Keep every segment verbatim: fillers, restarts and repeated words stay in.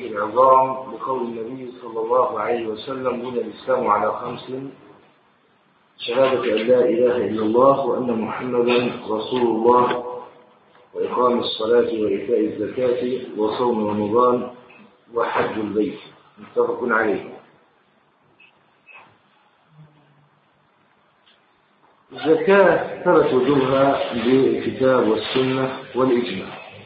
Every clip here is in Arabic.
الأئمة العظام بقول النبي صلى الله عليه وسلم: بني الإسلام على خمس: شهادة أن لا إله إلا الله وأن محمدا رسول الله، وإقام الصلاة وإيتاء الزكاة وصوم رمضان وحج البيت. متفق عليه. الزكاة ثبت وجوبها بالكتاب والسنة والإجماع،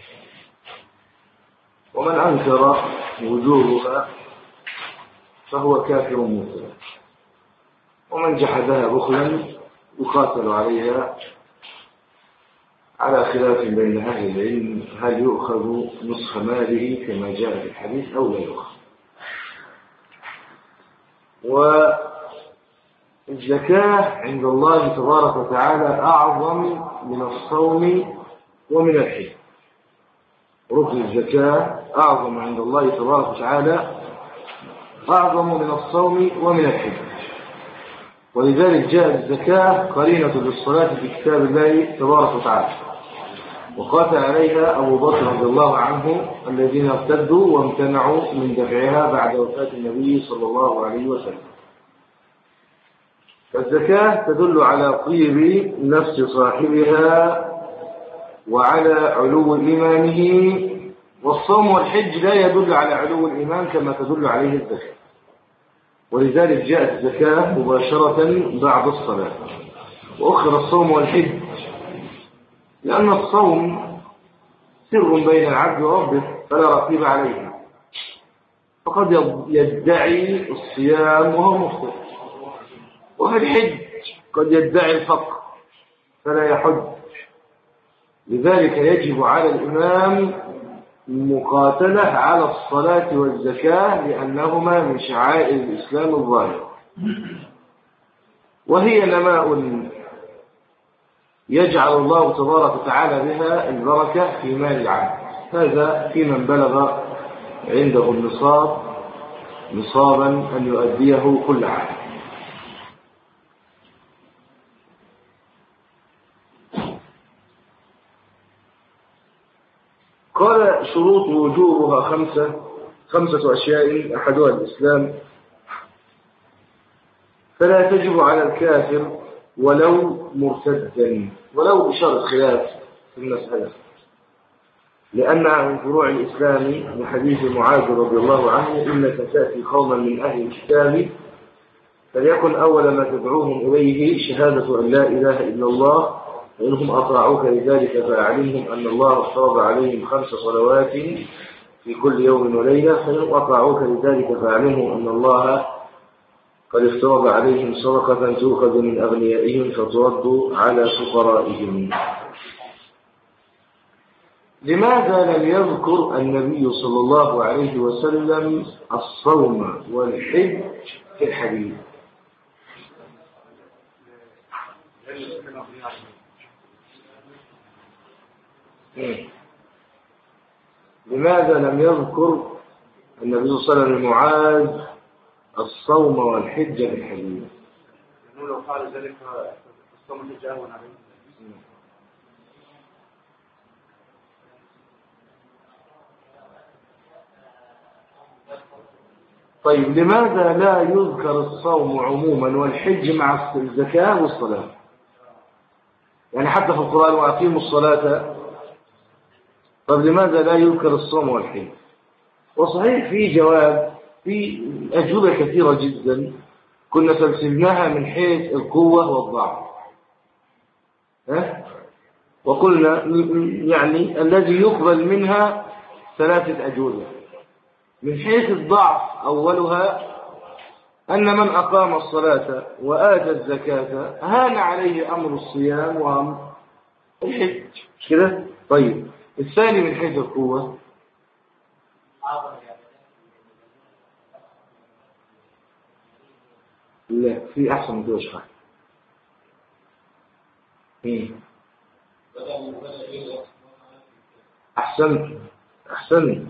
ومن أنكر وجوبها فهو كافر مرتد، ومن جحدها بخلا يقاتل عليها على خلاف بين أهل العلم هل يؤخذ نصف ماله كما جاء في الحديث أو لا يؤخذ. والزكاة عند الله تبارك وتعالى أعظم من الصوم ومن الحج. ركن الزكاة أعظم عند الله تبارك وتعالى أعظم من الصوم ومن الحج، ولذلك جاءت الزكاة قرينة للصلاة في كتاب الله تبارك وتعالى، وقاتل عليها أبو بكر رضي الله عنه الذين ارتدوا وامتنعوا من دفعها بعد وفاة النبي صلى الله عليه وسلم. فالزكاة تدل على طيب نفس صاحبها وعلى علو إيمانه، والصوم والحج لا يدل على علو الإيمان كما تدل عليه الزكاة، ولذلك جاءت الزكاة مباشرة بعد الصلاة، وأخر الصوم والحج لأن الصوم سر بين العبد وربه فلا رقيب عليه، فقد يدعي الصيام وهو مفطر، وفي الحج قد يدعي الفقر فلا يحج. لذلك يجب على الإمام مقاتلة على الصلاة والزكاة لأنهما من شعائر الإسلام الظاهرة، وهي نماء يجعل الله تبارك وتعالى بها البركة في مال العبد. هذا في من بلغ عنده النصاب نصابا أن يؤديه كل عام. قال: شروط وجوبها خمسة خمسة أشياء أحدها الإسلام، فلا تجب على الكافر ولو مرتدا، ولو بشرط خلاف في المسألة، لأنها من فروع الإسلام لحديث معاذ رضي الله عنه: إنك تأتي قوما من أهل الكتاب فليكن أول ما تدعوهم إليه شهادة أن لا إله إلا الله، فإنهم أطاعوك لذلك فأعلمهم أن الله افترض عليهم خمس صلوات في كل يوم وليلة، فإنهم أطاعوك لذلك فأعلمهم أن الله قد افترض عليهم صدقة تؤخذ من أغنيائهم فترد على فقرائهم. لماذا لم يذكر النبي صلى الله عليه وسلم الصوم والحج في الحديث؟ لماذا لم يذكر النبي صلى الله عليه وسلم معاذ الصوم والحج في الحديث؟ لأنه لو قال ذلك الصوم والحج أهون عليه. طيب، لماذا لا يذكر الصوم عموما والحج مع الزكاة والصلاة؟ يعني حتى في القرآن: وأقيموا الصلاة. طب لماذا لا يذكر الصوم والحج؟ وصحيح في جواب، في أجوبة كثيرة جدا كنا سلسلناها من حيث القوة والضعف، ها؟ وقلنا يعني الذي يقبل منها ثلاثة أجوبة. من حيث الضعف أولها أن من أقام الصلاة وآتى الزكاة هان عليه أمر الصيام وأمر الحج، كده؟ طيب، الثاني من حيث القوة لا، في أحسن من كده شرح. أحسن أحسن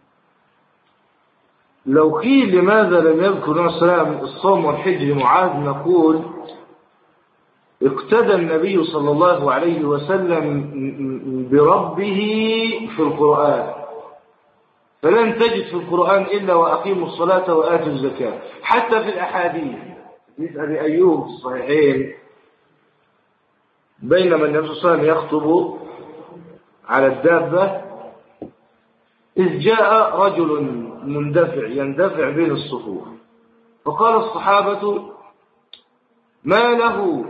لو قيل لماذا لم يذكر الصوم والحج لمعاذ، نقول: اقتدى النبي صلى الله عليه وسلم بربه في القرآن، فلن تجد في القرآن إلا وأقيموا الصلاة وآتوا الزكاة. حتى في الأحاديث حديث أبي أيوب في الصحيحين بينما النبي صلى الله عليه وسلم يخطب على الدابة إذ جاء رجل مندفع يندفع بين الصفوف، فقال الصحابة ما له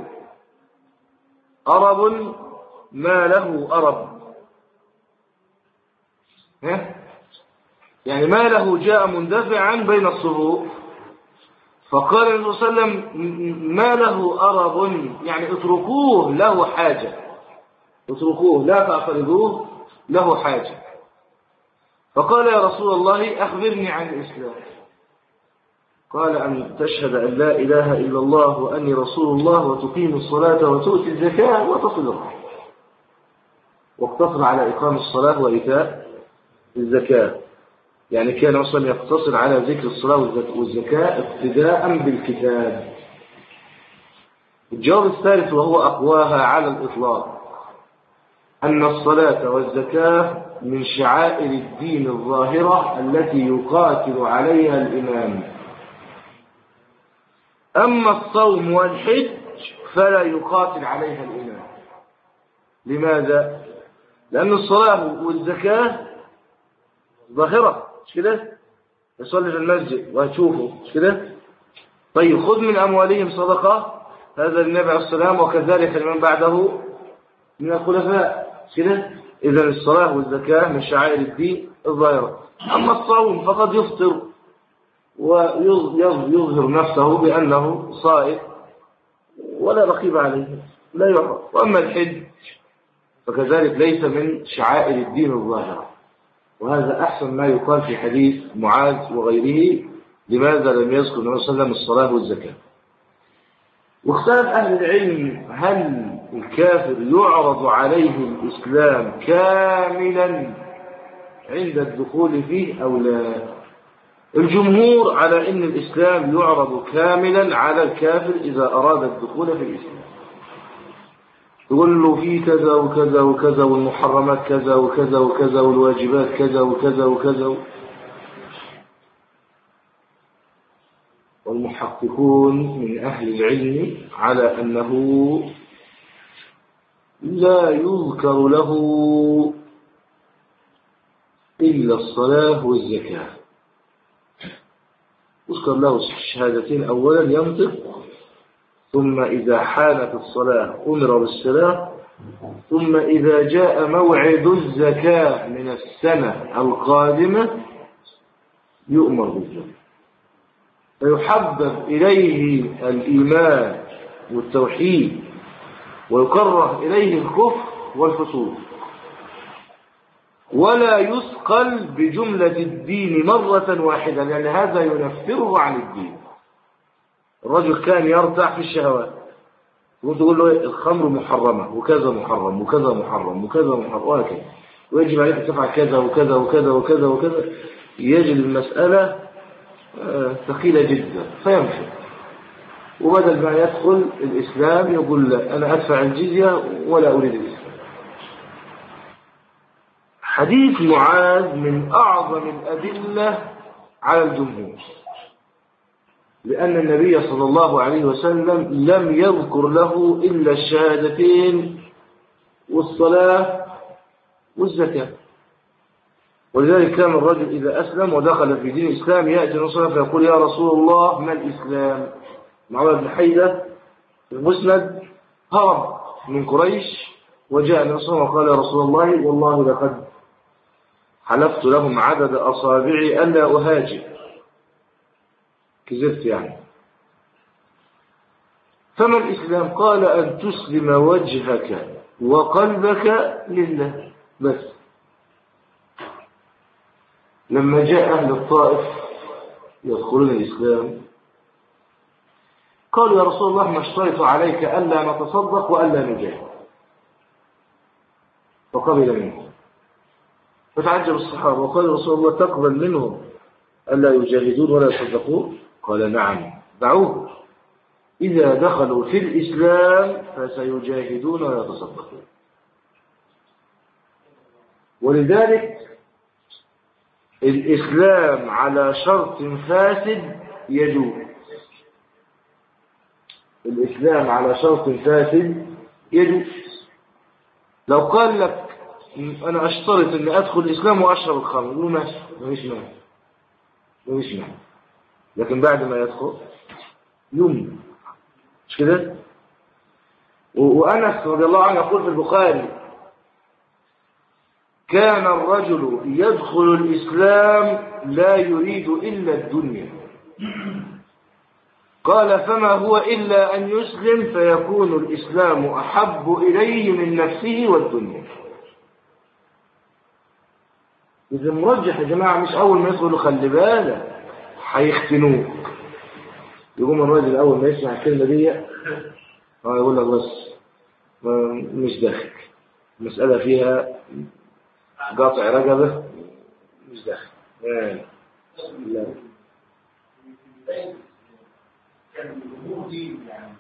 أرب ما له أرب، يعني ما له جاء مندفعا بين الصفوف. فقال النبي صلى الله عليه وسلم ما له أرب، يعني اتركوه له حاجة، اتركوه لا تعترضوه له حاجة. فقال يا رسول الله أخبرني عن الإسلام. قال أن تشهد أن لا إله إلا الله وأني رسول الله وتقيم الصلاة وتؤتي الزكاة وتصل الرحم. واقتصر على إقام الصلاة وإيتاء الزكاة، يعني كان أصلا يقتصر على ذكر الصلاة والزكاة ابتداء بالكتاب. الجواب الثالث وهو أقواها على الإطلاق أن الصلاة والزكاة من شعائر الدين الظاهرة التي يقاتل عليها الإمام. أما الصوم والحج فلا يقاتل عليها الإمام. لماذا؟ لأن الصلاة والزكاة ظاهرة، مش كده؟ يصلي في المسجد وهتشوفه، مش كده؟ طيب خذ من أموالهم صدقة، هذا للنبي عليه السلام وكذلك لمن بعده من الخلفاء، مش كده؟ إذا الصلاة والزكاة من شعائر الدين الظاهرة. أما الصوم فقد يفطر ويظهر نفسه بأنه صائم ولا رقيب عليه، لا يعرف. وأما الحج فكذلك ليس من شعائر الدين الظاهرة، وهذا أحسن ما يقال في حديث معاذ وغيره. لماذا لم يذكر النبي صلى الله عليه وسلم الصلاة والزكاة؟ واختلف أهل العلم هل الكافر يعرض عليه الإسلام كاملا عند الدخول فيه أو لا؟ الجمهور على أن الإسلام يعرض كاملا على الكافر إذا أراد الدخول في الإسلام. يقول له في كذا وكذا وكذا والمحرمات كذا وكذا وكذا والواجبات كذا وكذا وكذا. والمحققون من أهل العلم على أنه لا يذكر له إلا الصلاة والزكاة. يذكر له الشهادتين أولا ينطق، ثم إذا حانت الصلاة أمر بالصلاة، ثم إذا جاء موعد الزكاة من السنة القادمة يؤمر بالزكاة، فيحبب إليه الإيمان والتوحيد ويكره إليه الكفر والفسوق، ولا يثقل بجملة الدين مرة واحدة، لأن هذا ينفره عن الدين. الرجل كان يرتاح في الشهوات وتقول له الخمر محرمة وكذا محرم وكذا محرم وكذا محرم وهكذا، ويجب عليك تفعل كذا وكذا وكذا وكذا وكذا، يجد المسألة ثقيلة جدا فيمشي. وبدل ما يدخل الإسلام يقول لا أنا أدفع الجزية ولا أريد الإسلام. حديث معاذ من أعظم الأدلة على الجمهور، لأن النبي صلى الله عليه وسلم لم يذكر له إلا الشهادتين والصلاة والزكاة. ولذلك كان الرجل إذا أسلم ودخل في دين الإسلام يأتي الرسول فيقول يا رسول الله ما الإسلام؟ معاذ بن حيدة المسند هرب من قريش وجاء الرسول وقال يا رسول الله والله لقد حلفت لهم عدد أصابعي ألا أهاجر، كذبت يعني. فما الإسلام؟ قال أن تسلم وجهك وقلبك لله بس. لما جاء أهل الطائف يدخلون الإسلام قالوا يا رسول الله ما اشترط عليك ألا نتصدق وألا نجاهد، فقبل منهم. فتعجب الصحابة وقال يا رسول الله تقبل منهم ألا يجاهدون ولا يصدقون؟ قال نعم دعوه، إذا دخلوا في الإسلام فسيجاهدون ولا يتصدقون. ولذلك الإسلام على شرط فاسد يجوز. الإسلام على شرط فاسد يجوز. لو قال لك أنا أشترط أن أدخل الإسلام وأشرب الخمر، يقول ماشي، مفيش مانع، مفيش مانع. لكن بعد ما يدخل يوم، مش كده؟ وأنس رضي الله عنه يقول في البخاري: كان الرجل يدخل الإسلام لا يريد إلا الدنيا، قال فما هو إلا أن يسلم فيكون الإسلام أحب إليه من نفسه والدنيا. إذا مرجح يا جماعة، مش أول ما يدخلوا خلي بالك هيختنوك. يقوم الراجل أول ما يسمع الكلمة دي اه يقول لك بس مش داخل، المسألة فيها قاطع رقبة، مش داخل. لا لا كان الأمور دي يعني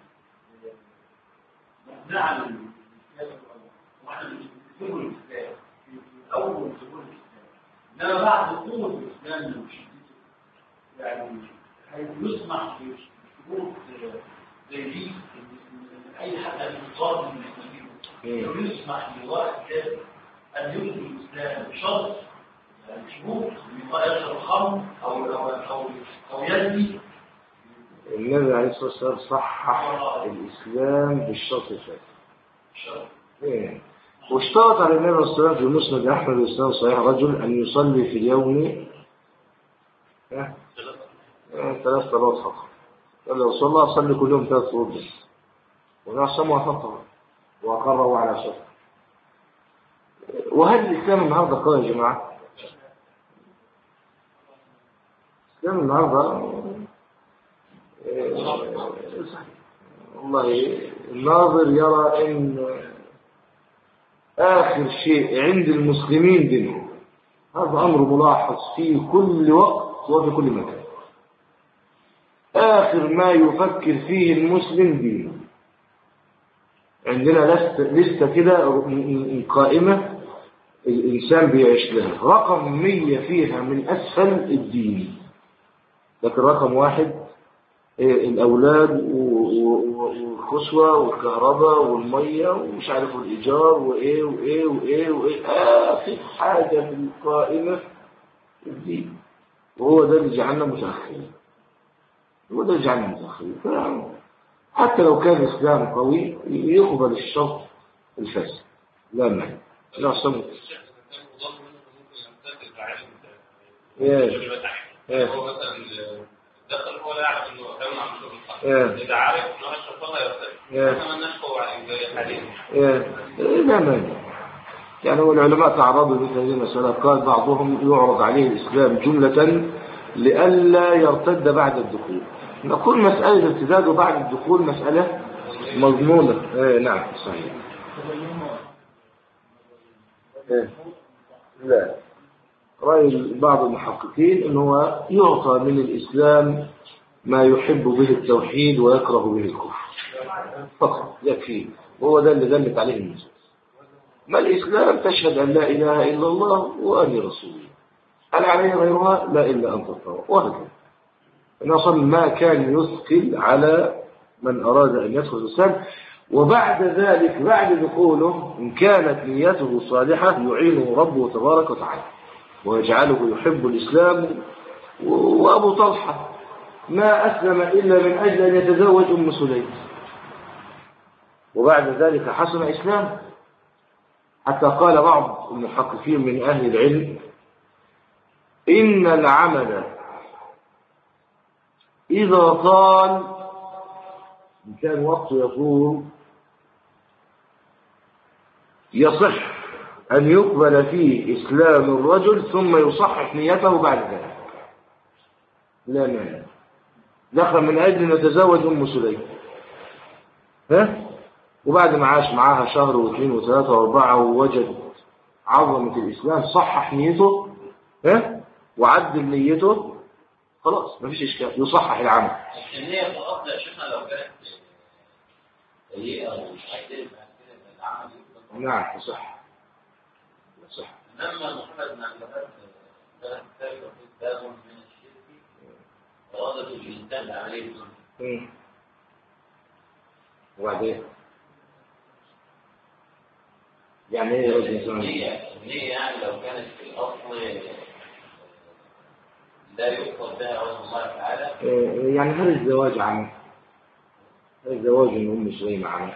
مقنعة للإسلام، وإحنا مش بنقول الإسلام في أول ظهور الإسلام، إنما بعد قوة الإسلام وشدته يعني هيسمح بشروط زي دي أي حد يتصاب من المسلمين، يسمح لواحد كده أن يدخل الإسلام بشرط يعني شروط يشرب الخمر أو أو أو أو يزني. النبي عليه الصلاة والسلام صحح الإسلام بالشرط الفاسد. إيه. واشترط على النبي عليه الصلاة والسلام في مسند أحمد الإسلام صحيح رجل أن يصلي في اليوم اه؟ اه ثلاث صلوات فقط. قال لو صلى أصلي كل يوم ثلاث صلوات بس، وده سمع فقط وأقره على شرط. وهل الإسلام النهارده قوي يا جماعة؟ الإسلام النهارده والله الناظر يرى ان اخر شيء عند المسلمين دينهم. هذا امر ملاحظ في كل وقت وفي كل مكان. اخر ما يفكر فيه المسلم دينه. عندنا لسه كده قائمة الانسان بيعيش لها، رقم مية فيها من اسفل الدين، لكن رقم واحد الأولاد والخسوة والكهرباء والمية ومش عارف الإيجار وإيه وإيه وإيه وإيه آخر حاجة في القائمة الدين، وهو ده اللي جعلنا متأخرين. هو ده اللي جعلنا متأخرين. حتى لو كان الإسلام قوي يقبل الشرط الفاسد، لا مانع. لا صمت. ايه ايه دخل هو لا يعرف انه كان عم يشرب، اذا عارف انه اشرب فلا يرتد، انما الناس قوى على الحديث. ايه لا مانع. يعني هو العلماء تعرضوا لمثل هذه المسألة، قال بعضهم يعرض عليه الإسلام جملة لئلا يرتد بعد الدخول. نقول مسألة الارتداد بعد الدخول مسألة مضمونة. ايه نعم صحيح. ايه لا، رأي بعض المحققين أنه يعطى من الإسلام ما يحب به التوحيد ويكره به الكفر فقط يكفي، وهو ده اللي دلت عليه النصوص. ما الإسلام تشهد أن لا إله إلا الله وأني رسول الله، أنا عليه غيرها لا إلا أن تطوع، وهكذا. نصل ما كان يثقل على من أراد أن يدخل الإسلام. وبعد ذلك بعد دخوله إن كانت نيته صالحة يعينه ربه تبارك وتعالى ويجعله يحب الإسلام. وأبو طلحة ما أسلم إلا من أجل أن يتزوج أم سليم، وبعد ذلك حسن إسلام، حتى قال بعض المحققين من أهل العلم إن العمل إذا طال إن كان وقته يطول يصح أن يقبل فيه إسلام الرجل ثم يصحح نيته بعد ذلك. لا مانع. دخل من أجل أن يتزوج أم سليم، ها؟ وبعد ما عاش معاها شهر واثنين وثلاثة واربعة ووجد عظمة الإسلام صحح نيته، ها؟ وعدل نيته، خلاص مفيش إشكال، يصحح العمل. النية في الأصل يا شيخنا لو كانت سيئة ومش عايزين العمل نعم صح صح. لما محمد بن عبد إرادة الإنسان عليه الظلم. وبعدين يعني ايه يرد الإنسان؟ النية يعني لو كانت في الأصل لا يقصد بها وجه الله تعالى. يعني هل الزواج عمل؟ هل الزواج من أم سليم عمل؟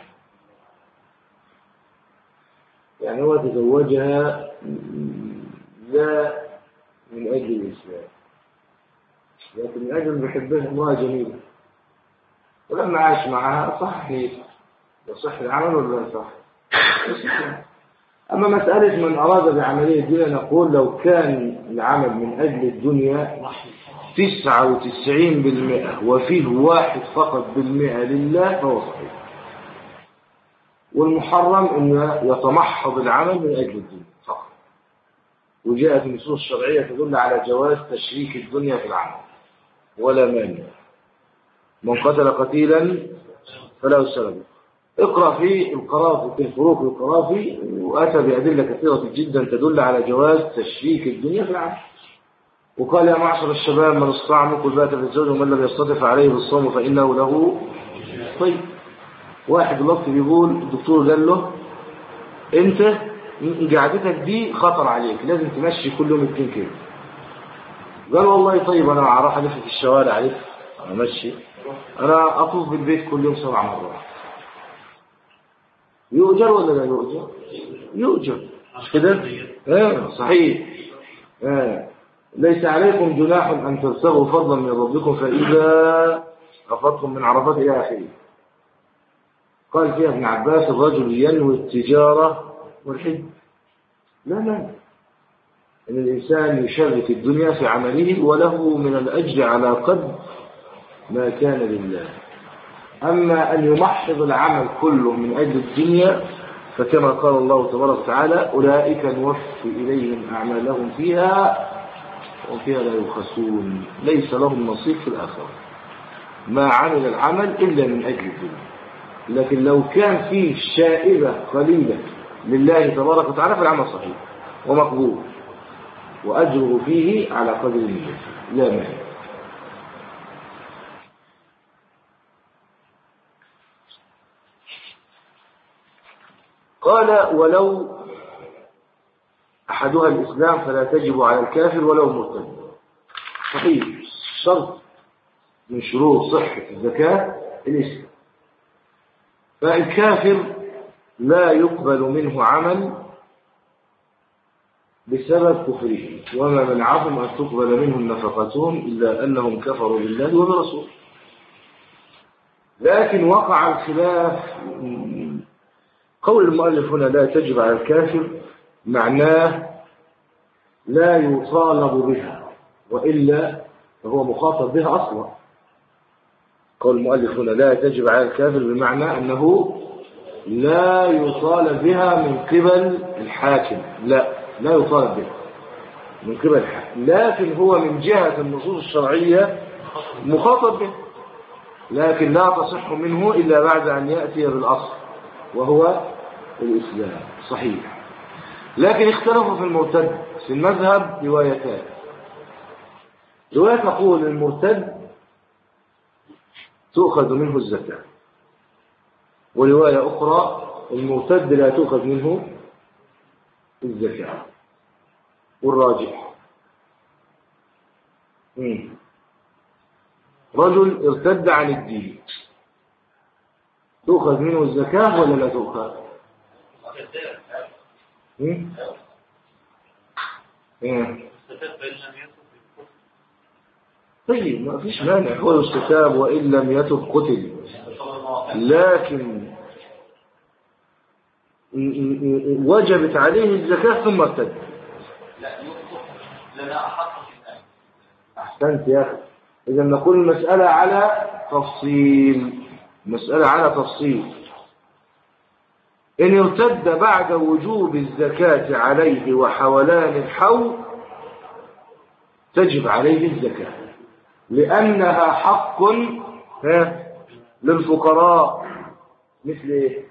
يعني هو تزوجها لا من أجل الإسلام، لكن من أجل بيحبها امرأة جميلة، ولما عاش معها صح يصح العمل ولا لا يصح؟ يصح. أما مسألة من أراد بعملية الدنيا نقول لو كان العمل من أجل الدنيا تسعة وتسعين بالمئة وفيه واحد فقط بالمئة لله فهو صحيح. والمحرم أنه يتمحض العمل من أجل الدنيا فقط. وجاءت النصوص الشرعية تدل على جواز تشريك الدنيا في العمل ولا مانع. من قتل قتيلا فله سبب. اقرأ في القرافي في الفروق القرافي وأتى بأدلة كثيرة جدا تدل على جواز تشريك الدنيا في العمل. وقال يا معشر الشباب من استطاع منكم الباءة في الزوج ومن لم يستطع فعليه بالصوم فإنه له. طيب واحد الوقت بيقول الدكتور قال له انت قعدتك دي خطر عليك لازم تمشي كل يوم اتنين كيلو. قال والله طيب انا راح الف في الشوارع الف انا ماشي انا اطوف بالبيت كل يوم سبع مرات. يؤجر ولا لا يؤجر؟ يؤجر مش كده؟ اه صحيح. اه ليس عليكم جناح ان تبتغوا فضلا من ربكم فاذا افضتم من عرفات الى اخره. قال فيها ابن عباس الرجل ينوي التجارة والحج. لا لا ان الانسان يشرك الدنيا في عمله وله من الاجر على قدر ما كان لله. اما ان يمحض العمل كله من اجل الدنيا فكما قال الله تبارك وتعالى اولئك نوفي اليهم اعمالهم فيها وفيها لا يبخسون ليس لهم نصيب في الاخره. ما عمل العمل الا من اجل الدنيا. لكن لو كان فيه شائبة قليلة لله تبارك وتعالى فالعمل صحيح ومقبول وأجره فيه على قدر النية لا مانع. قال ولو أحدها الإسلام فلا تجب على الكافر ولو مرتد. صحيح شرط من شروط صحة الزكاة الإسلام. فالكافر لا يقبل منه عمل بسبب كفره وما منعهم أن تقبل منهم نفقتهم إلا أنهم كفروا بالله وبرسوله. لكن وقع الخلاف. قول المؤلف هنا لا تجب على الكافر معناه لا يطالب بها وإلا فهو مخاطب بها أصلا. قول المؤلف هنا لا تجب على الكافر بمعنى أنه لا يطالب بها من قبل الحاكم. لا لا يطالب بها من قبل الحاكم لكن هو من جهة النصوص الشرعية مخاطب به لكن لا تصح منه إلا بعد أن يأتي بالأصل وهو الإسلام. صحيح. لكن اختلفوا في المرتد في المذهب روايتان. رواية تقول المرتد تؤخذ منه الزكاة ورواية أخرى المرتد لا تؤخذ منه الزكاة. والراجح مم. رجل ارتد عن الدين تؤخذ منه الزكاة ولا لا تؤخذ؟ مم؟ مم. طيب ما فيش مانع هو يستتاب وإن لم يتب قتل. لكن وجبت عليه الزكاة ثم ارتد. أحسنت يا أخي. إذا نقول المسألة على تفصيل مسألة على تفصيل. إن ارتد بعد وجوب الزكاة عليه وحولان الحول تجب عليه الزكاة لأنها حق للفقراء. مثل إيه؟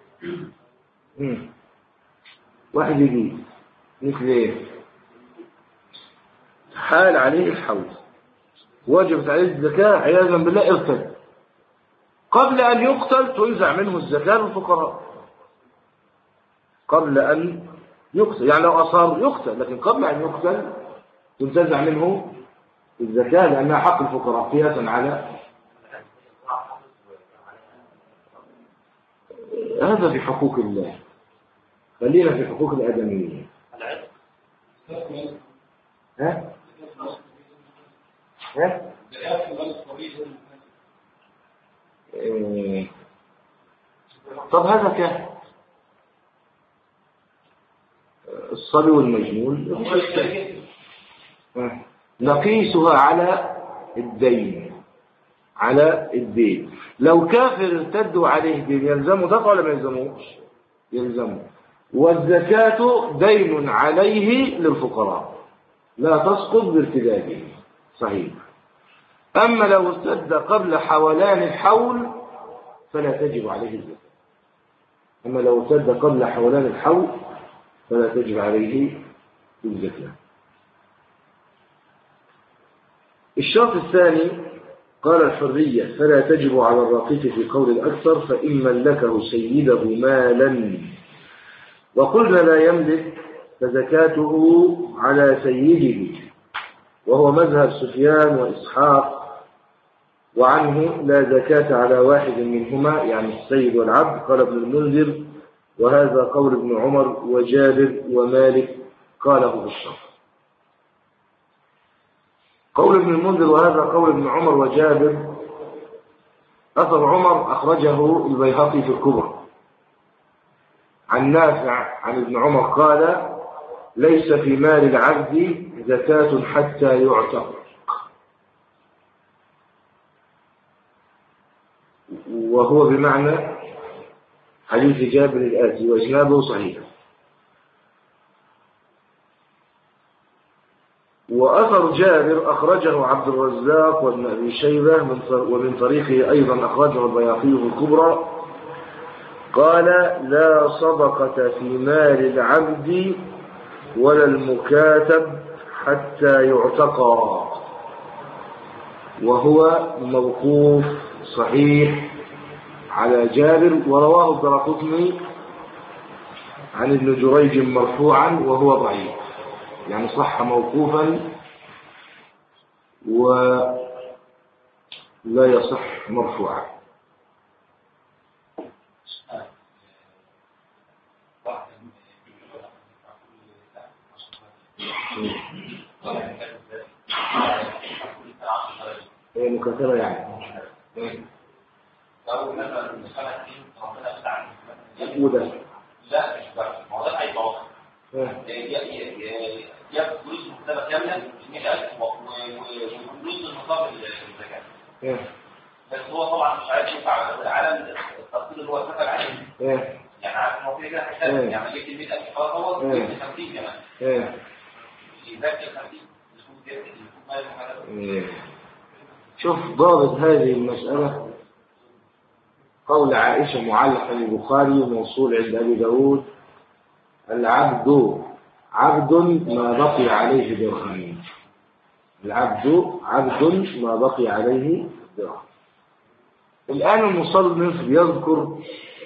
واحد يجي مثل إيه؟ حال عليه الحول وجبت عليه الزكاة عياذا بالله ارتد، قبل أن يقتل تنزع منه الزكاة للفقراء، قبل أن يقتل، يعني لو أصاب يقتل، لكن قبل أن يقتل تنتزع منه الزكاة لأنها حق الفقراء قياسا على هذا في حقوق الله. خلينا في حقوق الآدميين. ها؟ ها؟ إيه. طب هذا كان الصبي والمجنون نقيسها على الدين، على الدين. لو كافر ارتدوا عليه دين يلزمه دفع ولا ما يلزموش؟ يلزمه. والزكاة دين عليه للفقراء لا تسقط بارتداده، صحيح. أما لو ارتد قبل حولان الحول فلا تجب عليه الزكاة. أما لو ارتد قبل حولان الحول فلا تجب عليه الزكاة. الشرط الثاني قال الحرية فلا تجب على الرقيق في قول الأكثر فإن ملكه سيده مالا، وقلنا لا يملك فزكاته على سيده، وهو مذهب سفيان وإسحاق، وعنه لا زكاة على واحد منهما يعني السيد والعبد. قال ابن المنذر وهذا قول ابن عمر وجابر ومالك قاله في الشرح. قول ابن المنذر وهذا قول ابن عمر وجابر، أثر عمر أخرجه البيهقي في الكبرى عن نافع عن ابن عمر قال ليس في مال العبد زكاة حتى يعتق، وهو بمعنى حديث جابر الآتي وإسناده صحيح. وأثر جابر أخرجه عبد الرزاق وابن أبي شيبة ومن طريقه أيضا أخرجه البيهقي في الكبرى قال لا صدقة في مال العبد ولا المكاتب حتى يعتقى، وهو موقوف صحيح على جابر، ورواه الدارقطني عن ابن جريج مرفوعا وهو ضعيف، يعني صح موقوفا ولا يصح مرفوعا. هي مكاتبة يعني لو مثلا المسألة دي ربنا بتاعنا وده لا مش بس ما هو ده هيتوقف ياخد فلوس مكتبة كاملة مئة ألف وفلوس النصاب الزكاة، بس هو طبعا مش عارف ينفع على التفصيل اللي هو اتفق عليه، يعني عارف هو كده هيحتاج يعني جبت مئة ألف خلاص هو جبت خمسين كمان يذاكر خمسين يكون كده يكون ما يفهم. شوف ضابط هذه المسألة قول عائشة معلق عن البخاري موصول عند أبي داود العبد عبد ما بقي عليه درهم، العبد عبد ما بقي عليه درهم. الآن المصنف يذكر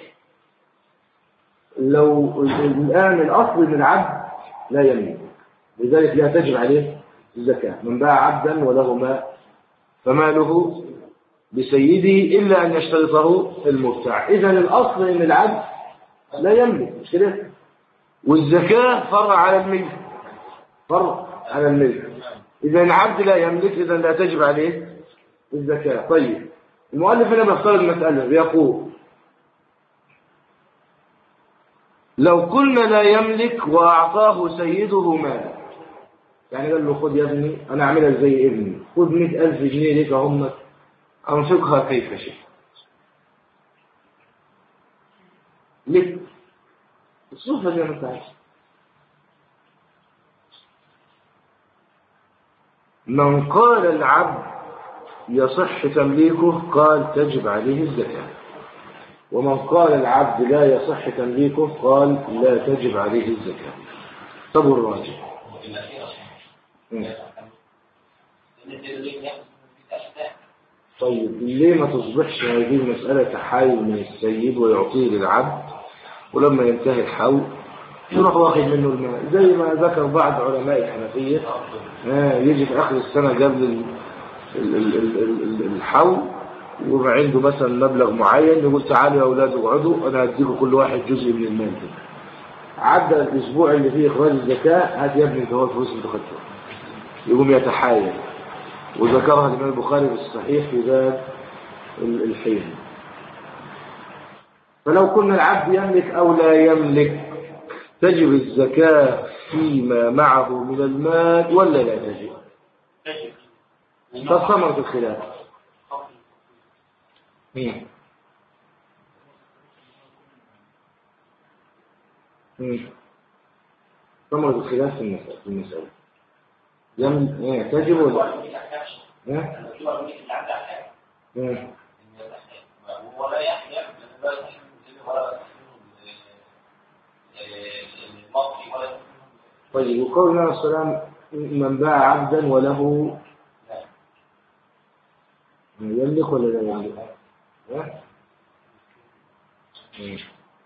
لو الآن الأصل من العبد لا يملك، لذلك لا تجب عليه الزكاة. من باع عبدا وله ماء فماله بسيده إلا أن يشترطه المبتاع. إذن الأصل إن العبد لا يملك، مش كده؟ والزكاة فرع على الملك، فرع على الملك. إذا العبد لا يملك إذن لا تجب عليه الزكاة. طيب المؤلف هنا بيختار المسألة بيقول لو قلنا لا يملك وأعطاه سيده مالا، يعني قال له خد يا ابني أنا أعملها زي ابني، خد مئة ألف جنيه لك هم أنفقها كيف شئت لك الصوفة زي ما انت عايز. من قال العبد يصح تمليكه قال تجب عليه الزكاة، ومن قال العبد لا يصح تمليكه قال لا تجب عليه الزكاة. طب الراجح طيب ليه ما تصبحش هذه المسألة تحايل من السيد ويعطيه للعبد، ولما ينتهي الحول يروح واخد منه المال زي ما ذكر بعض علماء الحنفية؟ آه يجي في آخر السنة قبل الحول وما عنده مثلا مبلغ معين، يقول تعالوا يا أولاد اقعدوا أنا هديكم كل واحد جزء من المال ده. عدى الأسبوع اللي فيه إخراج الزكاة، هات يا ابني انت هو الفلوس اللي خدتها، يقوم يتحايل. وذكرها الإمام البخاري في الصحيح في باب الحين. فلو كنا العبد يملك أو لا يملك تجب الزكاة فيما معه من المال ولا لا تجب؟ تجب. فثمرة الخلاف. مم. مم. ثمرة الخلاف في المسألة يم... ايه تجب ولا ايه؟ ايه؟ ولا يحيى ولا طيب وقول الله عليه السلام من باع عبدا وله يملك ولا لا يملك؟ ايه؟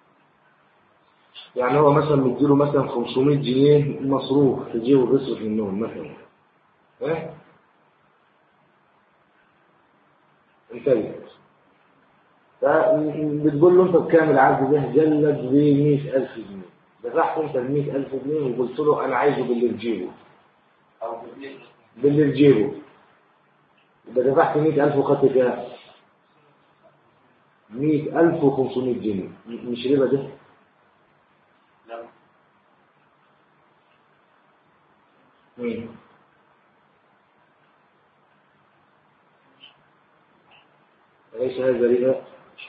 يعني هو مثلا مديله مثلا خمسمائة جنيه مصروف تجيبه بيصرف منهم مثلا، ايه؟ انتبه. فبتقول له انت بكام العبد ده؟ جلد ب مئة ألف جنيه. دفعت انت ال مئة ألف جنيه وقلت له انا عايزه باللي تجيبه او باللي تجيبه، يبقى دفعت مئة ألف وخدت كام؟ مئة ألف وخمسمائة جنيه. مش ربا ده؟ لا. مم. أليس هذا ربا؟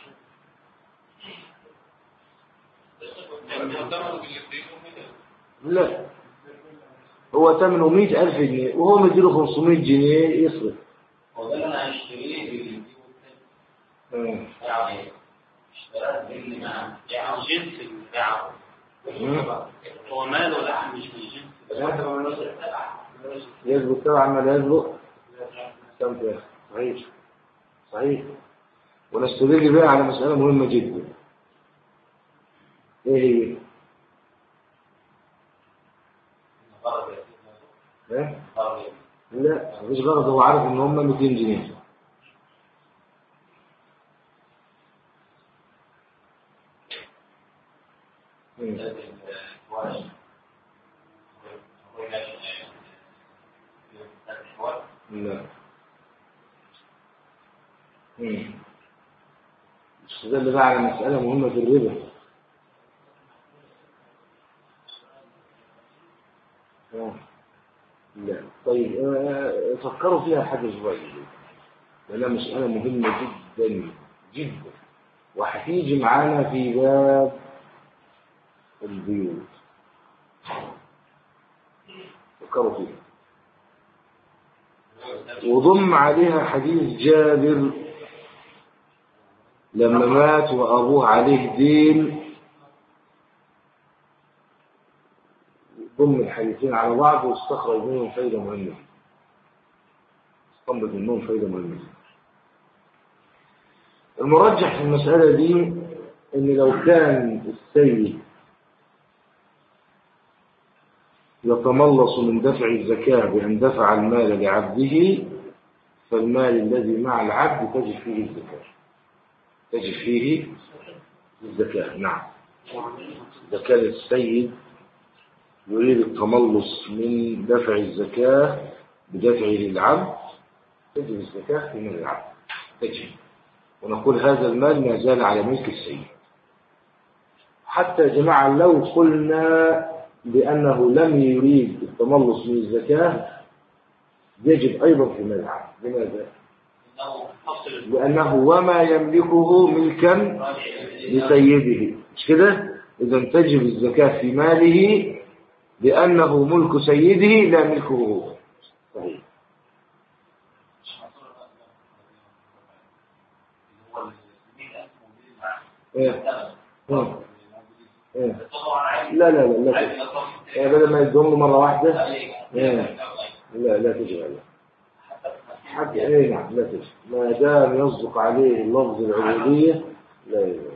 لا، هو ثمنه مئة ألف جنيه وهو مديله خمسمائة جنيه يصرف. هو ده اللي انا هشتريه بالجيبه الثاني. يعني اشتريت باللي معاه يعني جنس البيع. هو ماله لحم مش من جنس. يثبت طبعا ما لا يثبت. استمتع يا اخي. صحيح صحيح. ونستدل بقى على مسألة مهمة جدا. ايه هي؟ ايه؟ لا مفيش غرض، هو عارف ان هم مئتين جنيه. لا. استدل بقى على مسألة مهمة في الربا. لا طيب آه، فكروا فيها حاجة شوية، لأنها مسألة مهمة جدا جدا وهتيجي معانا في باب البيوت. فكروا فيها وضم عليها حديث جابر لما مات وأبوه عليه دين، ضم الحديثين على بعض واستخرج منهم فايدة مهمة، استنبط منهم فايدة مهمة. المرجح في المسألة دي إن لو كان السيد يتملص من دفع الزكاة بأن دفع المال لعبده، فالمال الذي مع العبد تجب فيه الزكاة، تجب فيه الزكاة. نعم، إذا كان السيد يريد التملص من دفع الزكاة بدفعه للعبد تجب الزكاة في مال العبد، تجب. ونقول هذا المال ما زال على ملك السيد. حتى جماعة لو قلنا بأنه لم يريد التملص من الزكاة يجب أيضا في مال العبد. لماذا؟ لأنه وما يملكه ملكا لسيده، مش كده؟ إذا تجب الزكاة في ماله لأنه ملك سيده لا ملكه هو. صحيح. إيه؟ إيه؟ إيه؟ لا لا لا لا إيه بدل ما يدهم له مرة واحدة. إيه؟ لا لا تجب عليه. حتى ايه نعم لا تجب ما دام يصدق عليه لفظ العبودية لا يجب.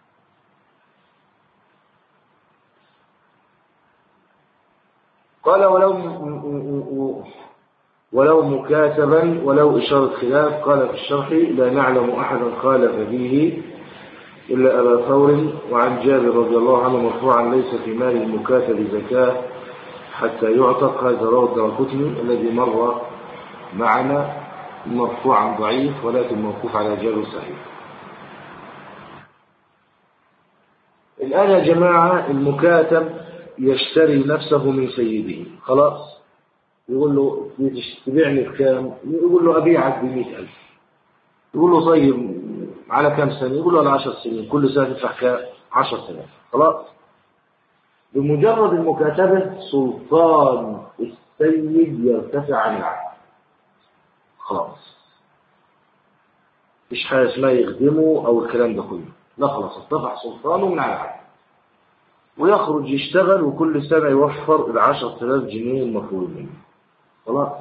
قال ولو ولو مكاتبا ولو إشارة خلاف. قال في الشرح لا نعلم أحدا خالف فيه إلا أبا ثور. وعن جابر رضي الله عنه مرفوعا ليس في مال المكاتب زكاة حتى يعتق. هذا رواه الدارقطني الذي مر معنا مرفوعا ضعيف ولكن موقوف على جابر صحيح. الآن يا جماعة المكاتب يشتري نفسه من سيده خلاص يقول له تبيعني بكام؟ يقول له أبيعك بمئة ألف. يقول له طيب على كم سنة؟ يقول له على عشر سنين كل سنة تدفع كام؟ عشر سنين. خلاص بمجرد المكاتبة سلطان السيد يرتفع عن العبد خلاص مش حاجة اسمها يخدمه أو الكلام ده كله لا خلاص ارتفع سلطانه من على العبد ويخرج يشتغل وكل سنة يوفر العشر تلاف جنيه المفروض منه خلاص.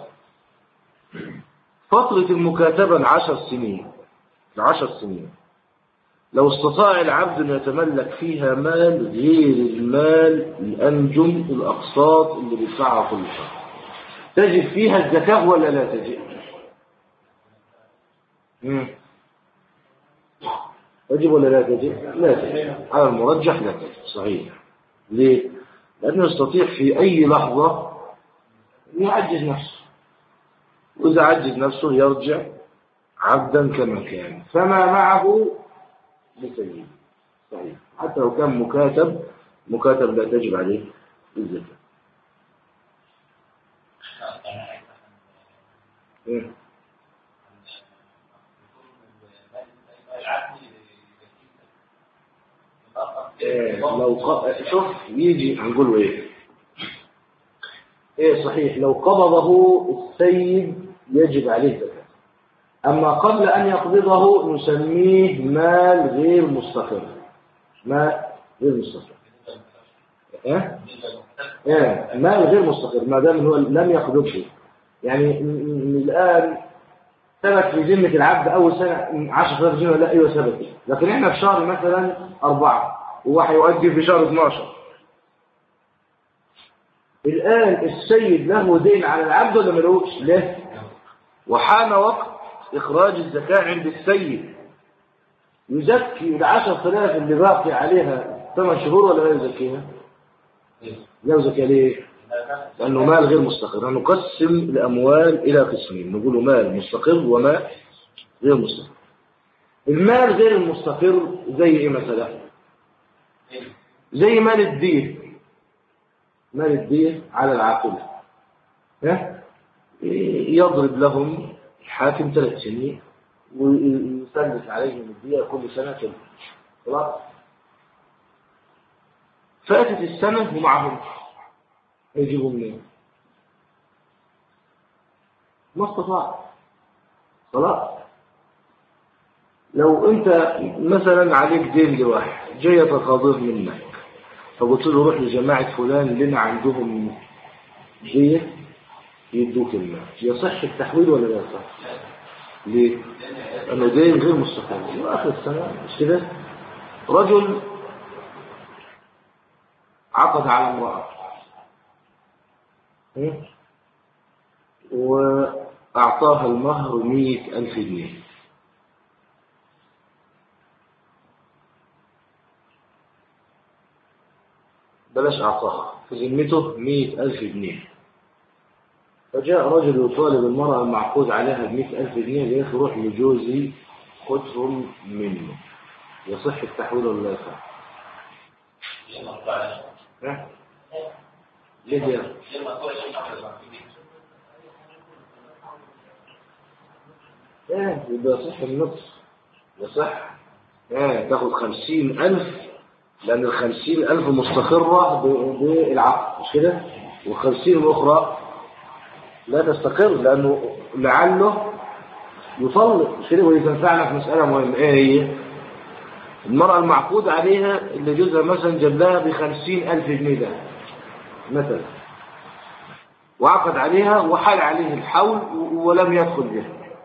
فترة المكاتبة العشر سنين العشر سنين لو استطاع العبد أن يتملك فيها مال غير المال الأنجم الأقساط اللي بيدفعها كل شهر تجب فيها الزكاة ولا لا تجب؟ مم. تجب ولا لا تجب؟ لا تجب على المرجح لا تجب صحيح. ليه؟ لأنه يستطيع في أي لحظة يعجز نفسه وإذا عجز نفسه يرجع عبدا كما كان فما معه بسيد صحيح حتى لو كان مكاتب مكاتب لا تجب عليه الزكاة. إيه؟ إيه لو ق... شوف يجي هنقوله ايه ايه صحيح لو قبضه السيد يجب عليه زكاة. اما قبل ان يقبضه نسميه مال غير مستقر مال غير مستقر ايه ايه مال غير مستقر ما دام هو لم يقبضه يعني من الان ثبت في ذمة العبد اول سنة عشرة آلاف جنيه لا ايوه ثبت لكن احنا في شهر مثلا أربعة وهو هيؤدي في شهر اثناشر الآن السيد له دين على العبد ولا ملوش؟ له وحان وقت إخراج الزكاة عند السيد يزكي العشر آلاف اللي باقي عليها ثمان شهور ولا لا يزكيها؟ لا يزكي ليه؟ لأنه مال غير مستقر. نقسم الأموال إلى قسمين نقول مال مستقر ومال غير مستقر. المال غير المستقر زي إيه مثلا؟ زي مال الدين مال الدين على العاقلة يضرب لهم الحاكم ثلاث سنين ويسلس عليهم الدية كل سنة كده خلاص فاتت السنة ومعهم يجيبوا منين؟ ما استطاع خلاص. لو انت مثلا عليك دين لواحد جاي يتقاضيه منك فقلت له روح لجماعة فلان لنا عندهم دية يدوك المال يصح التحويل ولا لا يصح؟ ليه؟ لأنه دين غير مستقر وآخر السنة مش كده رجل عقد على امرأة وأعطاها المهر مئة ألف جنيه بلاش أعطاها في ذمته مئة ألف جنيه فجاء رجل يطالب المرأة المعقود عليها بمئة ألف جنيه ليخ روح لجوزي خذهم منه يصح التحويل ولا لا يصح؟ ها؟ ليه ده؟ ايه يبقى يصح النص يصح ايه تاخد خمسين ألف لأن الخمسين ألف مستقرة بالعقد مش كده والخمسين الأخرى لا تستقر لأنه لعله يطلق مش كده وإذا تنفعنا في مسألة مهمة إيه هي المرأة المعقود عليها اللي جوزها مثلا جاب لها بخمسين ألف جنيه ده مثلا وعقد عليها وحال عليه الحول ولم يدخل بها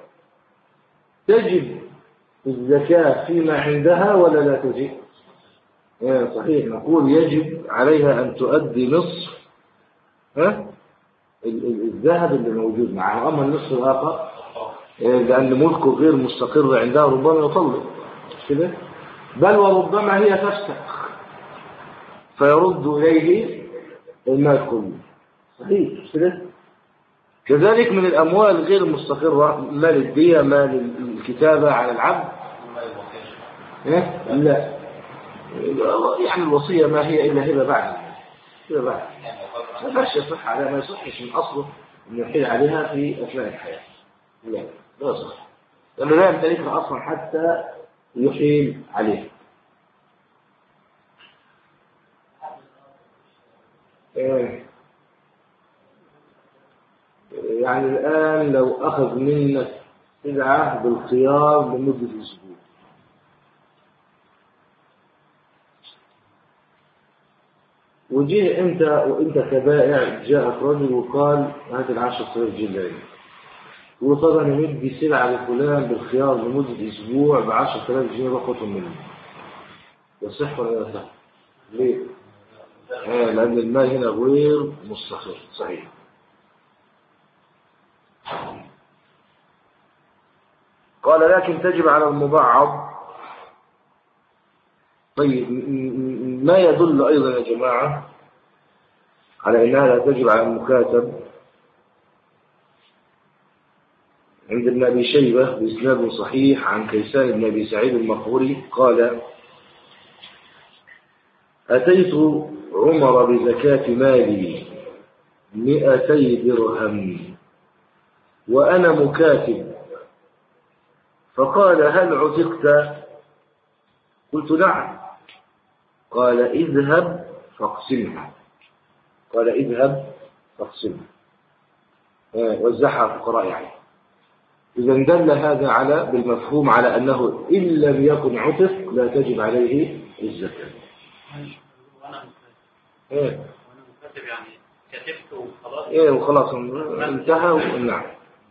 تجب الزكاة فيما عندها ولا لا تجب؟ إيه صحيح، نقول يجب عليها أن تؤدي نصف ها الذهب اللي موجود معها، أما النصف الآخر لأن ملكه غير مستقر عندها ربما يطلق كده، بل وربما هي تفسخ فيرد إليه المال كله. صحيح كده. كذلك من الأموال غير المستقرة مال الدية، مال الكتابة على العبد. إيه؟ لا يعني الوصية ما هي إلا هبة بعد هبة بعد ما فيش يصح عليها، ما يصحش من أصله أن يحيل عليها في أثناء الحياة. لا لا يصح لأنه لا يمتلكها أصلا حتى يحيل عليها. إيه. يعني الآن لو أخذ منك سلعة بالخيار لمدة أسبوع وجيه أنت وأنت كبائع جاءك رجل وقال هات العشرة آلاف جنيه وطبعا ندي سلعة لفلان بالخيار لمدة أسبوع بعشرة آلاف جنيه باخدهم منه، يصح ولا لا يصح؟ ليه؟ آه لأن المال هنا غير مستقر. صحيح. قال لكن تجب على المبعض. طيب ما يدل أيضا يا جماعة على أنها لا تجب على المكاتب؟ عند ابن أبي شيبة بإسناد صحيح عن كيسان بن أبي سعيد المقبوري قال أتيت عمر بزكاة مالي مئتي درهم وأنا مكاتب، فقال هل عتقت؟ قلت نعم. قال اذهب فاقسمها. قال اذهب فاقسمها وزعها فقراء يعني. إذا دل هذا على بالمفهوم على أنه إن لم يكن عتق لا تجب عليه الزكاة. وأنا إيه وأنا مكاتب يعني كتبت وخلاص. إيه وخلاص انتهى. نعم.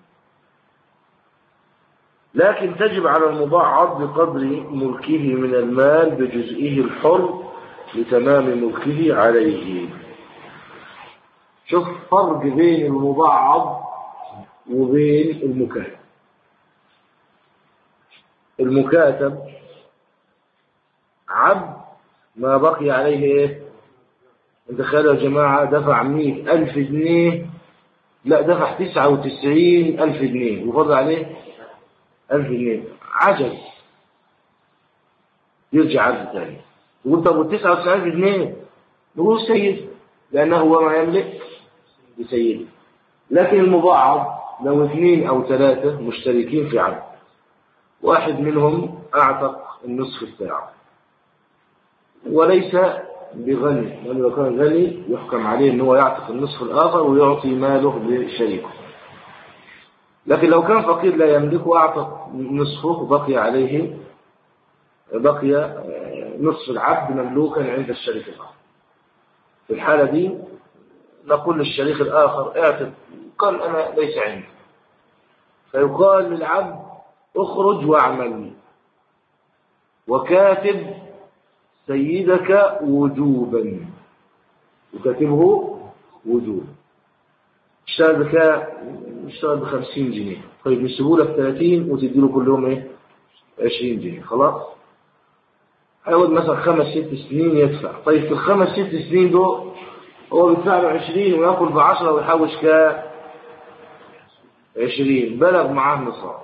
لكن تجب على المبعض بقدر ملكه من المال بجزئه الحر لتمام ملكه عليه. شوف فرق بين المبعض وبين المكاتب. المكاتب عبد ما بقي عليه ايه؟ انت تخيلوا يا جماعة دفع مئة ألف جنيه، لا دفع تسعة وتسعين ألف جنيه وفضل عليه ألف جنيه، عجز يرجع عبد ثاني. وانت ابو تسعة وتسعين ألف جنيه نقول سيد لأنه هو ما يملك بسيده. لكن المبعض لو اثنين أو ثلاثة مشتركين في عبد، واحد منهم أعتق النصف بتاعه وليس بغني، لأنه لو كان غني يحكم عليه أنه يعتق النصف الآخر ويعطي ماله لشريكه. لكن لو كان فقير لا يملكه أعتق نصفه بقي عليه بقي نصف العبد مملوكا عند الشريك الآخر. في الحالة دي نقول للشريك الآخر اعتق، قال أنا ليس عندي، فيقال للعبد اخرج واعمل وكاتب سيدك وجوبا، وكاتبه وجوبا. اشتغل بكا اشتغل بخمسين جنيه، طيب نسيبه لك ثلاثين وتديله كل يوم ايه عشرين جنيه، خلاص هيقعد مثلا خمس ست سنين يدفع. طيب في الخمس ست سنين دول هو بيدفع له عشرين وياكل بعشرة ويحوش كا عشرين، بلغ معاه نصاب.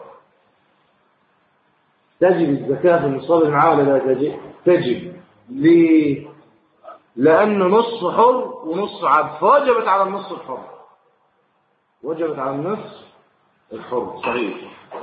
تجب الزكاة في النصاب اللي معاه ولا لا تجب؟ تجب. ليه؟ لأنه نص حر ونص عبد، فوجبت على النص الحر، وجبت على النص الحر. صحيح.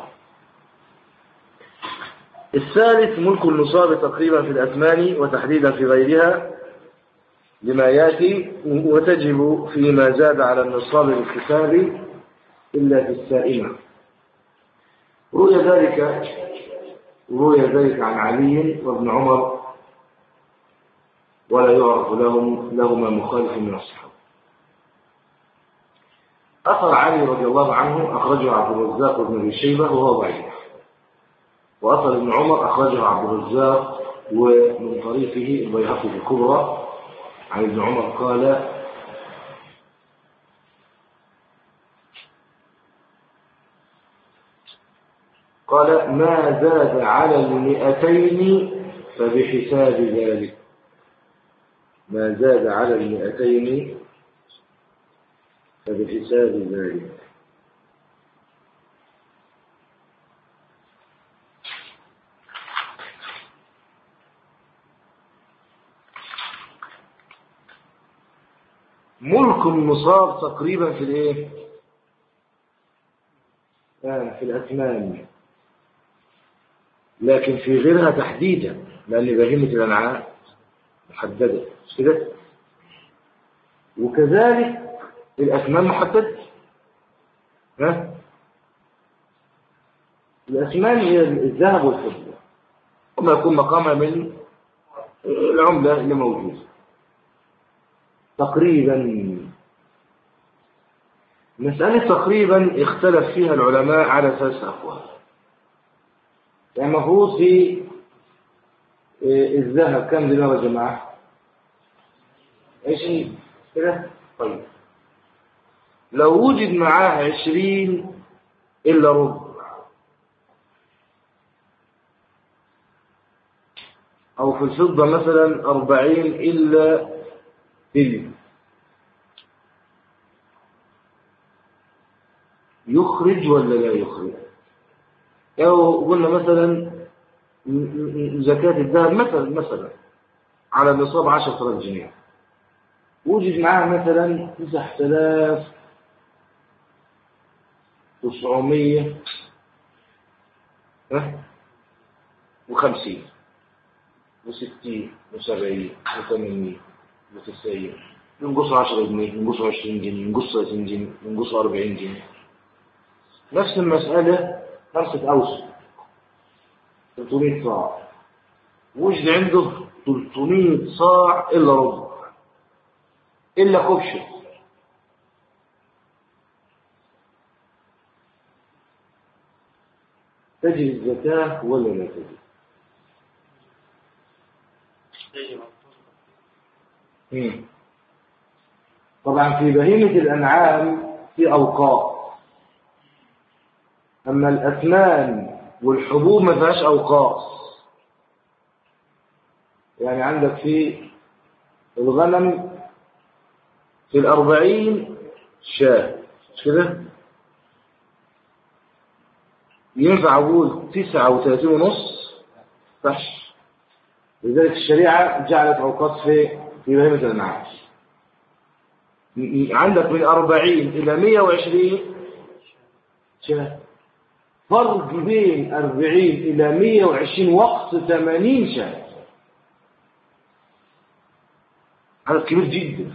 الثالث ملك النصاب تقريبا في الأثمان وتحديدا في غيرها لما يأتي، وتجب فيما زاد على النصاب بالكتاب إلا في السائمة. روي ذلك روي ذلك عن علي وابن عمر ولا يعرف لهم لهما مخالف من الصحابة. أثر علي رضي الله عنه أخرجه عبد الرزاق بن أبي شيبة وهو ضعيف، وأثر ابن عمر أخرجه عبد الرزاق ومن طريقه البيهقي في الكبرى عن ابن عمر قال قال ما زاد على المئتين فبحساب ذلك. ما زاد على المئتين فبحساب ذلك. ملك النصاب تقريبا في الايه؟ آه في الأثمان، لكن في غيرها تحديدا، لأن بهيمة الأنعام محددة مش كده؟ وكذلك الأثمان محددة. ها؟ الأثمان هي الذهب والفضة وما يكون مقامها من العملة اللي موجودة تقريبا. مسألة تقريبا اختلف فيها العلماء على ثلاث أقوال. يعني المفروض في الذهب كم دينار يا جماعة؟ عشرين كده؟ طيب لو وجد معاه عشرين إلا ربع أو في الفضة مثلا أربعين إلا تلت، يخرج ولا لا يخرج؟ أو قلنا مثلا زكاة الذهب مثلا مثلا على النصاب عشرة آلاف جنيه، وجد معاه مثلا تسعة آلاف وتسعمية وخمسين وستين وسبعين وثمانين وتسعين، ينقصوا عشرة جنيه، ينقصوا عشرين جنيه، ينقصوا ثلاثين جنيه، ينقصوا أربعين جنيه. نفس المسألة خمسة أوسق ثلاثمائة صاع، وجد عنده ثلاثمائة صاع إلا ربع إلا كبشة، تجري الزكاة ولا لا تجري؟ تجري. طبعا في بهيمة الأنعام في أوقات، أما الأثمان والحبوب ما فيهاش أوقات. يعني عندك في الغنم في الأربعين شاة مش كده؟ ينفع أقول تسعة وثلاثين ونص فحش. لذلك الشريعة جعلت أوقات في في بهيمة الأنعام. عندك من أربعين إلى مئة وعشرين شاة، فرق بين أربعين إلى مئة وعشرين وقت ثمانين شاة، عدد كبير جدا.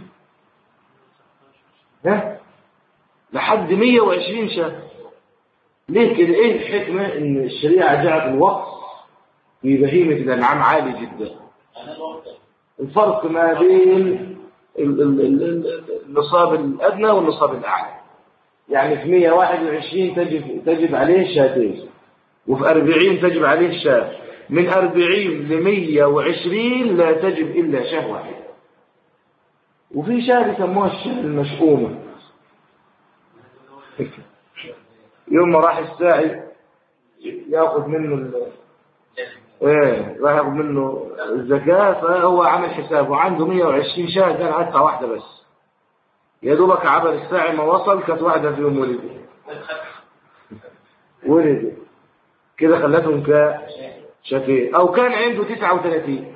ها؟ لحد مئة وعشرين شاة. ليه كده؟ ايه الحكمة ان الشريعة جعلت الوقت في بهيمة الأنعام عالي جدا؟ الفرق ما بين النصاب الأدنى والنصاب الأعلى. يعني في مئة وواحد وعشرين تجب تجب عليه شاتين، وفي أربعين تجب عليه شاة، من أربعين لمئة وعشرين لا تجب إلا شاة واحد. وفي شاة يسموها الشاة المشؤومة. يوم ما راح الساعي ياخذ منه ال... ايه راح ياخذ منه الزكاة، فهو عامل حسابه عنده مئة وعشرين شاة، كان عدتها واحدة بس. يا دوبك عبر الساعي ما وصل كانت واحدة فيهم ولدت ولدت كده خلتهم كشاتين. او كان عنده تسعة وثلاثين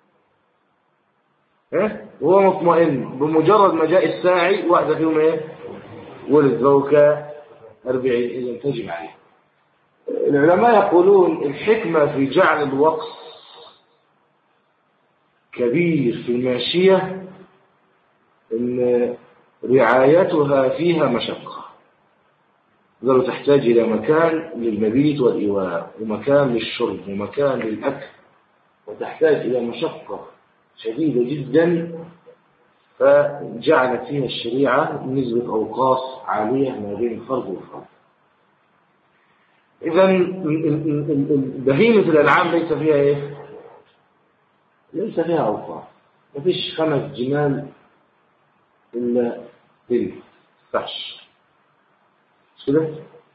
ايه وهو مطمئن، بمجرد ما جاء الساعي واحدة فيهم ايه ولد، فهو كأربعين. إذا تجب عليه. العلماء يقولون الحكمة في جعل الوقت كبير في الماشية ان رعايتها فيها مشقة، قالوا تحتاج إلى مكان للمبيت والإيواء، ومكان للشرب، ومكان للأكل، وتحتاج إلى مشقة شديدة جدا، فجعلت فيها الشريعة نسبة أوقاص عالية ما بين الفرد والفرد. إذا بهيمة الأنعام ليس فيها إيه؟ ليس فيها أوقات، ما فيش خمس جمال إلا تلك فحش كده.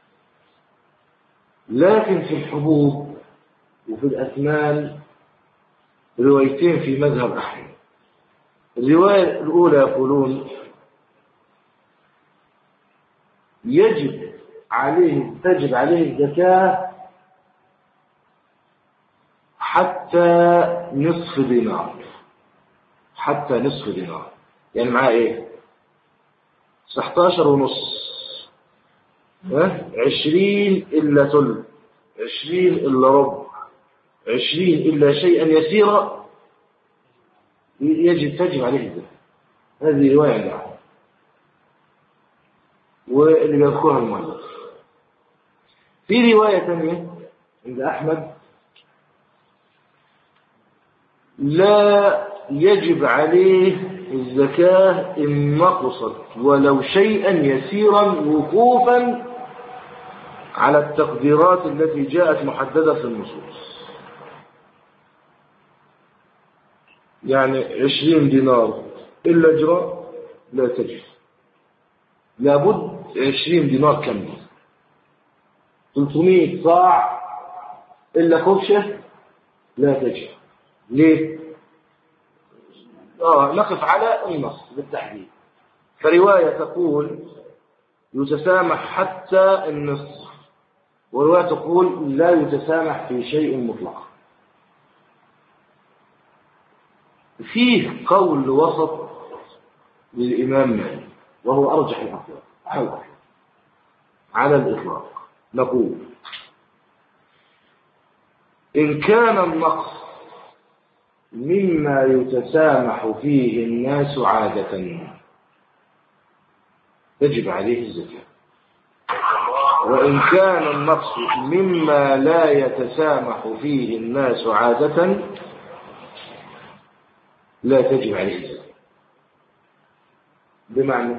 لكن في الحبوب وفي الأثمان روايتين في مذهب أحمد. الرواية الأولى يقولون يجب عليه تجب عليه الزكاة حتى نصف دينار، حتى نصف دينار يعني معاه ايه؟ ستاشر ونص، ها؟ عشرين إلا ثلث، عشرين إلا ربع، عشرين إلا شيئا يسيرا، يجب تجب عليه الزكاة. هذه رواية عند أحمد واللي بيذكرها المؤلف. في رواية ثانية عند أحمد لا يجب عليه الزكاة إن نقصت ولو شيئا يسيرا وقوفا على التقديرات التي جاءت محددة في النصوص. يعني عشرين دينار إلا جرى لا تجب، لابد عشرين دينار كامل. ثلاثمائة صاع إلا كبشة لا تجب. ليه؟ آه نقف على النص بالتحديد. فرواية تقول يتسامح حتى النصف، ورواية تقول لا يتسامح في شيء مطلق. فيه قول وسط للإمام مالك وهو أرجح الأقوال على الإطلاق. نقول إن كان النقص مما يتسامح فيه الناس عادة تجب عليه الزكاة، وإن كان النقص مما لا يتسامح فيه الناس عادة لا تجب عليه الزكاة. بمعنى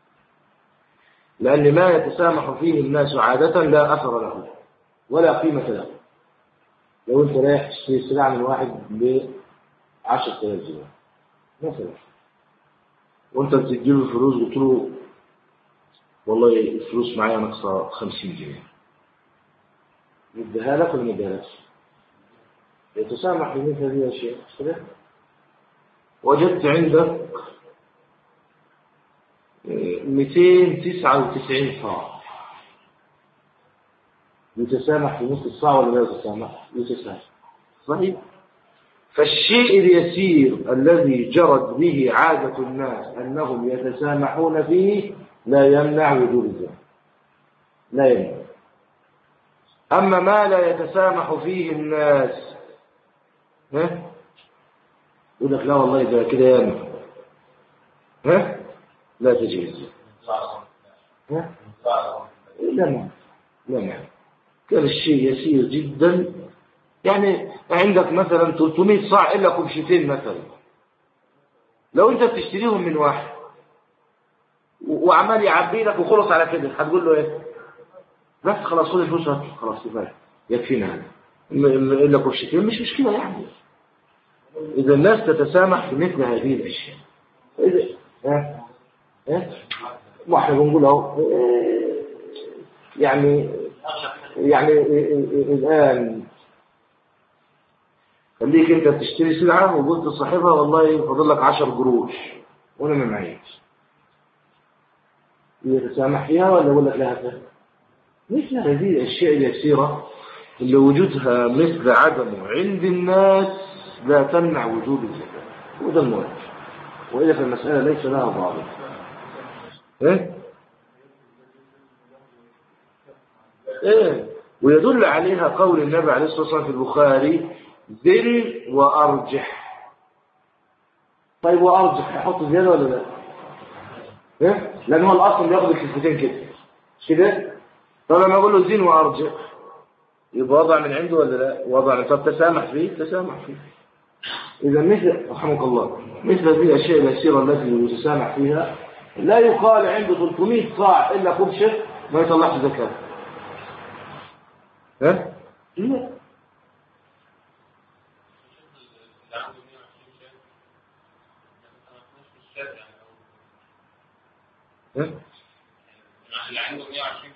لأن ما يتسامح فيه الناس عادة لا أثر له ولا قيمة له. لو أنت رايح تشتري سلعة من واحد بعشرة آلاف جنيه مثلا، وأنت بتديله الفلوس قلت له والله الفلوس معايا ناقصة خمسين جنيه، يديها لك ولا ما يديهالكش؟ يتسامح بمثل هذه الأشياء. وجدت عندك مئتين وتسعة وتسعين صاع، يتسامح في نصف الصاع ولا لا يتسامح؟ يتسامح صحيح. فالشيء اليسير الذي جرت به عادة الناس أنهم يتسامحون فيه لا يمنع وجود الزكاة، لا يمنع. أما ما لا يتسامح فيه الناس ها يقول لك لا والله ده كده يمنع، ها لا تجوز. ها لا معنى لا معنى كان الشيء يسير جدا. يعني عندك مثلا ثلاثمائة صاع إلا كبشتين مثلا، لو أنت بتشتريهم من واحد وعمال يعبي لك وخلص على كده هتقول له إيه؟ بس خلاص خد الفلوس خلاص كفاية يكفينا هذا إلا كبشتين مش مشكلة يعني. إذا الناس تتسامح في مثل هذه الأشياء. إذا ها ها واحنا بنقول اهو يعني يعني الآن خليك أنت تشتري سلعة وقلت لصاحبها والله فاضل لك عشر قروش وأنا ما معيش، يتسامح فيها ولا يقول لك لا هذا؟ مثل هذه الأشياء اليسيرة اللي وجودها مثل عدمه عند الناس لا تمنع وجود الزكاة، وده المهم. وإذا في المسألة ليس لها ضابط. إيه؟ إيه؟ ويدل عليها قول النبي عليه الصلاة والسلام في البخاري ذل وأرجح. طيب وأرجح يحط زيادة ولا لا؟ إيه؟ لأن هو الأصل بياخد الكلمتين كده كده. فلما أقول له زين وأرجح يبقى وضع من عنده ولا لا؟ وضع. طب تسامح فيه تسامح فيه. إذا مثل رحمك الله مثل هذه الأشياء اليسيرة التي يتسامح فيها لا يقال عنده ثلاثمائة صاع إلا كبشة ما يطلعش زكاة. ها؟ لا. ها؟ اللي عنده مئة وعشرين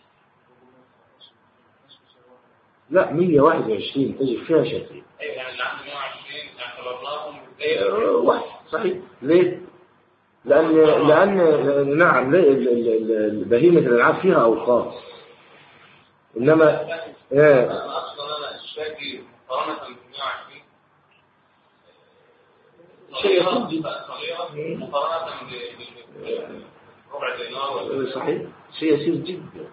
لا مئة وواحد وعشرين تجد فيها شتى. ايوه يعني اللي عنده مئة وعشرين اعتبرناهم واحد صحيح. ليه؟ لأن لأن نعم بهيمة الألعاب فيها أوقات، إنما ايه انا اصلا انا الشاكي مقارنة ب مئة وعشرين صغيرة مقارنة بربع دينار. صحيح شيء يسير جدا.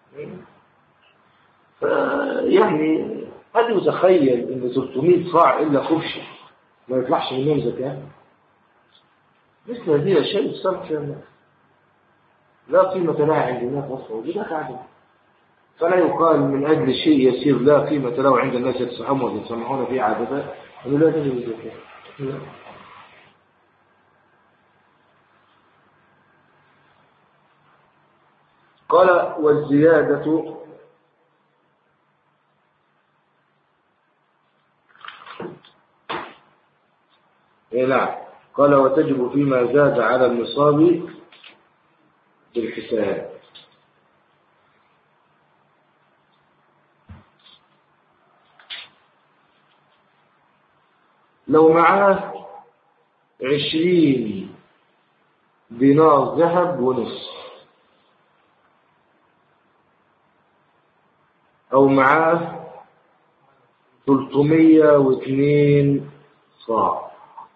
يعني هذا يتخيل ان ثلاثمئة صاع الا خبش ما يطلعش منهم زكاه، مثل هذه الاشياء يتصرف فيها الناس لا قيمه لها عند الناس اصلا وجودها عدم، فلا يقال من اجل شيء يسير لا قيمه له عند الناس يتسحمون ويتسمحون فيه عاده انه لا تجب الزكاه. قال والزياده إيه لا قال وتجب فيما زاد على النصاب بالحساب. لو معاه عشرين دينار ذهب ونصف أو معاه ثلاثمئة واثنين صاع،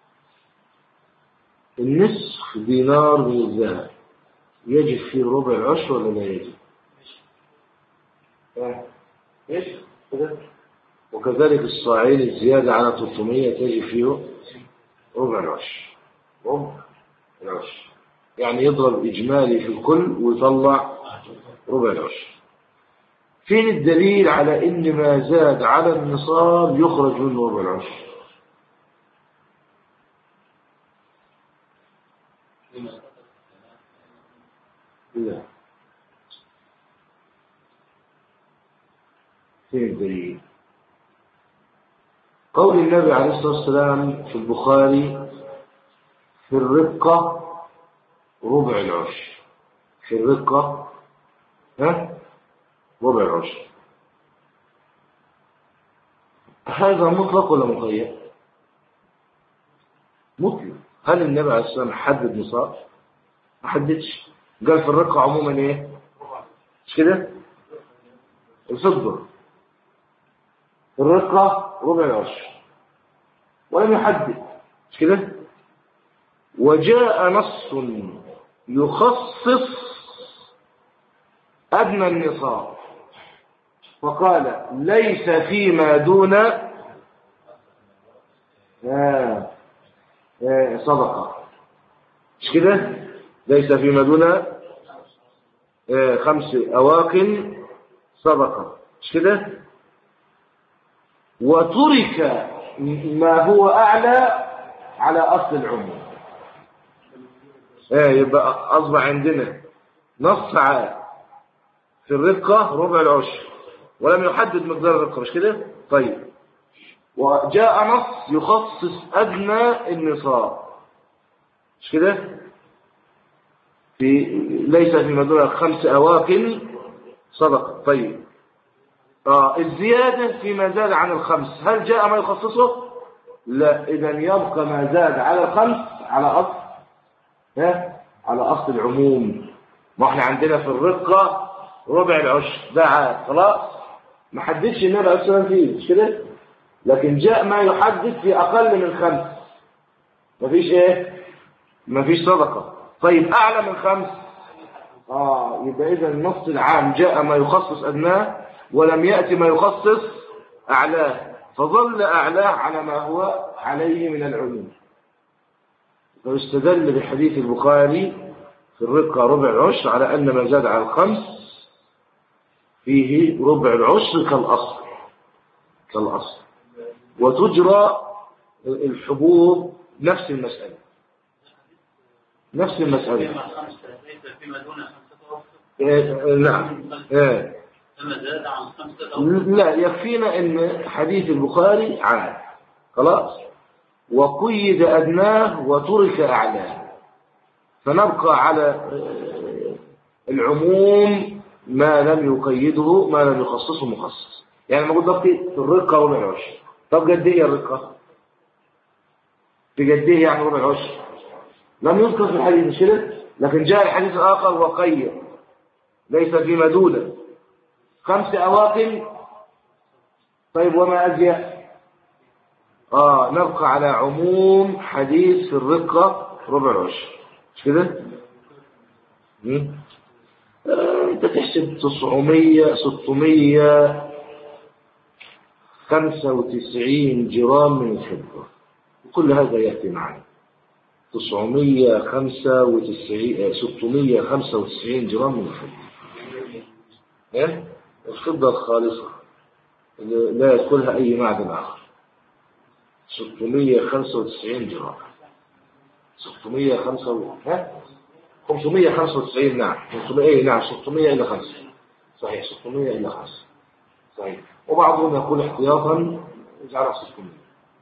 النصف دينار من الذهب يجب فيه ربع العشر ولا لا يجب؟ يجب. وكذلك الصاعين الزيادة على ثلاثمئة تجب فيه ربع العشر. ربع العشر يعني يضرب إجمالي في الكل ويطلع ربع العشر. فين الدليل على إن ما زاد على النصاب يخرج منه ربع العشر؟ لا. فين الدليل؟ قول النبي عليه الصلاة والسلام في البخاري في الرقة ربع العشر، في الرقة ها ربع العشر، هذا مطلق ولا مقيد؟ مطلق. هل النبي عليه الصلاة والسلام حدد نصاب؟ ما حددش، قال في الرقة عموما ايه؟ مش كده؟ الفضة في الرقة ربع العشر ولم يحدد، مش كده؟ وجاء نص يخصص أدنى النصاب فقال ليس فيما دون آه آه صدقة، مش كده؟ ليس فيما دون آه خمس أواقن صدقة، مش كده؟ وترك ما هو أعلى على أصل العموم. آه يبقى أصبح عندنا نص في الرقة ربع العشر ولم يحدد مقدار الرقة، مش كده؟ طيب وجاء نص يخصص أدنى النصاب، مش كده؟ في ليس في مدونة خمس أواقن صدقة. طيب آه الزيادة فيما زاد عن الخمس هل جاء ما يخصصه؟ لا. إذن يبقى ما زاد على الخمس على أصل ها على أصل العموم. ما احنا عندنا في الرقة ربع العشر ده عاد خلاص ما حددش النبي عليه الصلاة والسلام فيه، مش كده؟ لكن جاء ما يحدد في أقل من خمس مفيش ايه؟ مفيش صدقة. طيب أعلى من خمس آه يبقى إذا النص العام جاء ما يخصص أدناه ولم يأتي ما يخصص أعلاه، فظل أعلاه على ما هو عليه من العلوم. فاستدل بحديث البخاري في الرقة ربع العشر على أن ما زاد على الخمس فيه ربع العشر كالأصل كالأصل وتجرى الحبوب نفس المسألة نفس المسألة. إيه نعم إيه لما زاد عن خمسة أو لا، يكفينا ان حديث البخاري عام خلاص، وقيد أدناه وترك أعلاه، فنبقى على العموم ما لم يقيده، ما لم يخصصه مخصص. يعني ما قلت لك في الرقة ربع العشر، طب قد ايه الرقة؟ في قد ايه يعني ربع العشر؟ لم يذكر في الحديث مش كده، لكن جاء الحديث الآخر وقيد ليس في مدودة خمس أواقم. طيب وما أزيد؟ آه نبقى على عموم حديث في الرقة ربع العشر مش كده؟ آه انت تحسب تسعمية ستمية خمسة وتسعين جرام من الفضة، وكل هذا يأتي معنا تسعمية خمسة وتسعين ستمية خمسة وتسعين جرام من الفضة. إيه؟ الفضة الخالصة لا يدخلها أي معدن آخر ستمية خمسة وتسعين جرام. ستمية وخمسة و... ها؟ خمسمية وخمسة وتسعين. نعم خمسمية. ايه نعم ستمية إلى خمسة. صحيح ستمية إلى خمسة صحيح. وبعضهم يقول احتياطا يجعلها ستمية.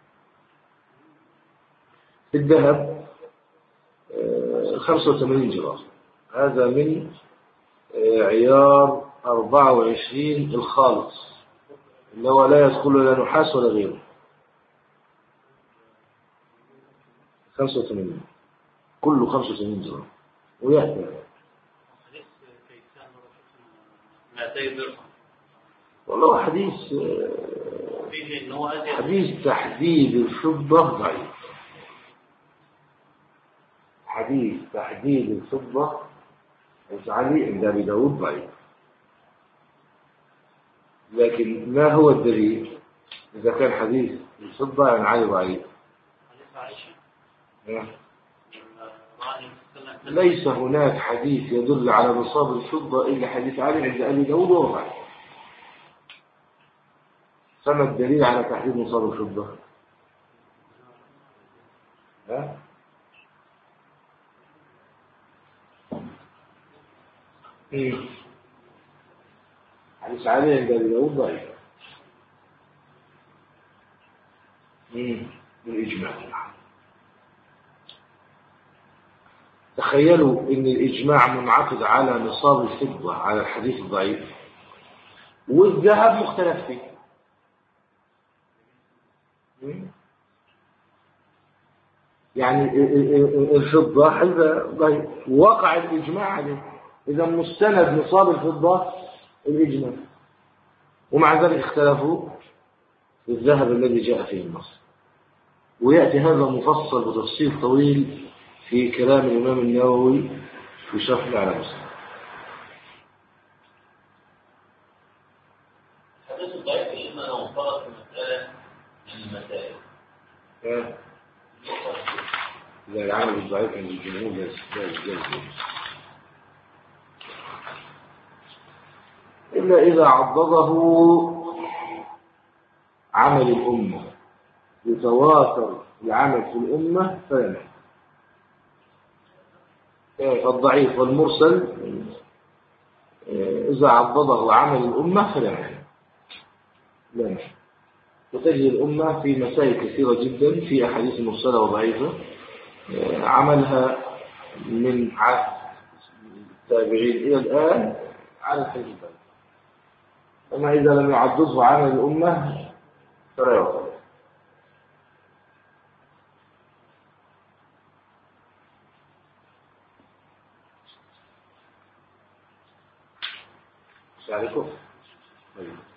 الذهب خمسة وثمانين جرام، هذا من عيار أربعة وعشرين الخالص اللي هو لا يدخل لا نحاس ولا غيره. خمسة وثمانين كله خمسة وثمانين جرام. ويأتي والله حديث حديث تحديد الفضة ضعيف. حديث تحديد الفضة علي عند أبي داود ضعيف. لكن ما هو الدليل إذا كان حديث الفضة عن علي ضعيف؟ ليس هناك حديث يدل على نصاب الفضة إلا حديث علي عند أبي داود وهو ضعيف. فما الدليل على تحديد نصاب الفضة؟ ها؟ ايه حديث علي عند أبي داود ضعيف. امم بالإجماع. تخيلوا ان الإجماع منعقد على نصاب الفضة على الحديث الضعيف، والذهب مختلف فيه. يعني الفضة هذا ضعيف وقع الإجماع عليه، إذا مستند نصاب الفضة الإجماع، ومع ذلك اختلفوا في الذهب الذي جاء فيه النص. ويأتي هذا مفصل بتفصيل طويل في كلام الإمام النووي في شرح على مسلم. حديث الضعيف إما لو انفرد في مسألة من المسائل. لا العمل الضعيف عند الجمهور جاز جاز إلا إذا عضده عمل الأمة يتواتر العمل في الأمة فلا. الضعيف والمرسل إذا عضده عمل الأمة فلا لا. وتجد الأمة في مسائل كثيرة جدا في أحاديث مرسلة وضعيفة عملها من عهد التابعين إلى الآن على الحديث. أما إذا لم يعضده عمل الأمة فلا يعتبر. مش عليكم؟